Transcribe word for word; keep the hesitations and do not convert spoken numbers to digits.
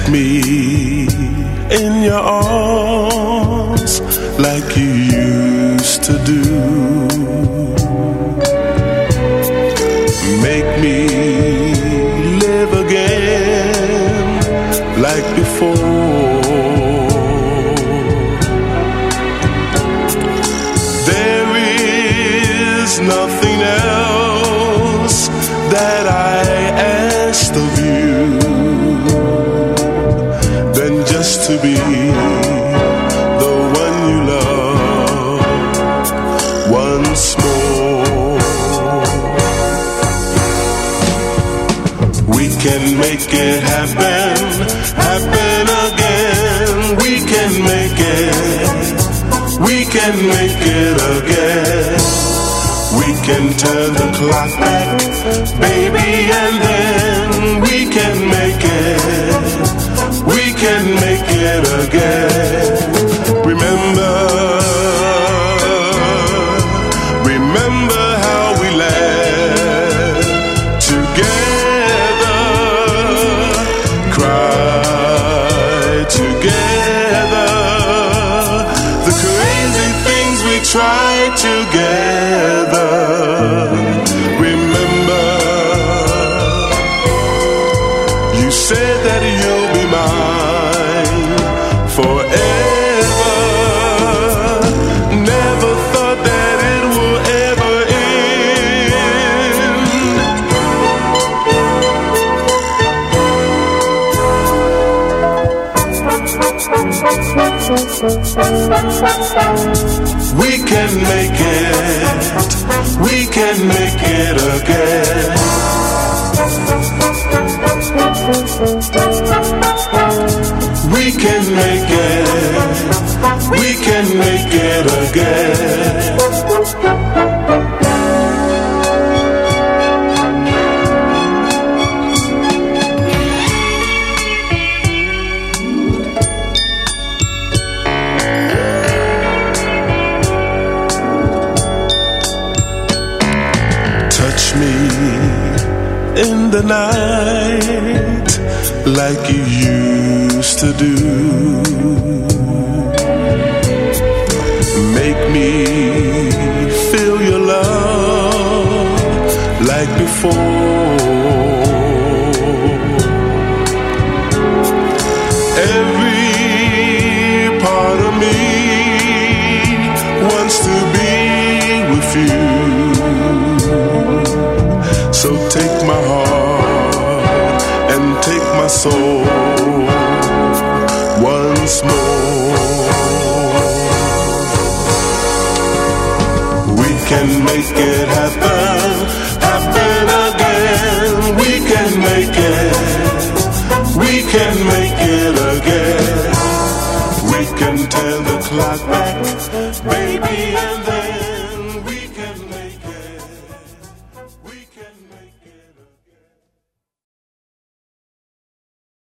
me in your arms like you used to do. Make me live again like before. There is nothing else that I asked of you than just to be the one you love once more. We can make it happen, happen again. We can make it, we can make it again. We can turn the clock back, baby, and then we can make it, we can make it again. Remember, remember how we laughed together, cried together, the crazy things we tried together. Remember, you said that you'll be mine forever. Never thought that it will ever end. We can make it, we can make it again. We can make it, we can make it again. Touch me in the night like you used to do. Make me feel your love like before. Every part of me wants to be with you. So take my heart and take my soul once more. We can make it happen, happen again. We can make it, we can make it again. We can turn the clock back, baby, and then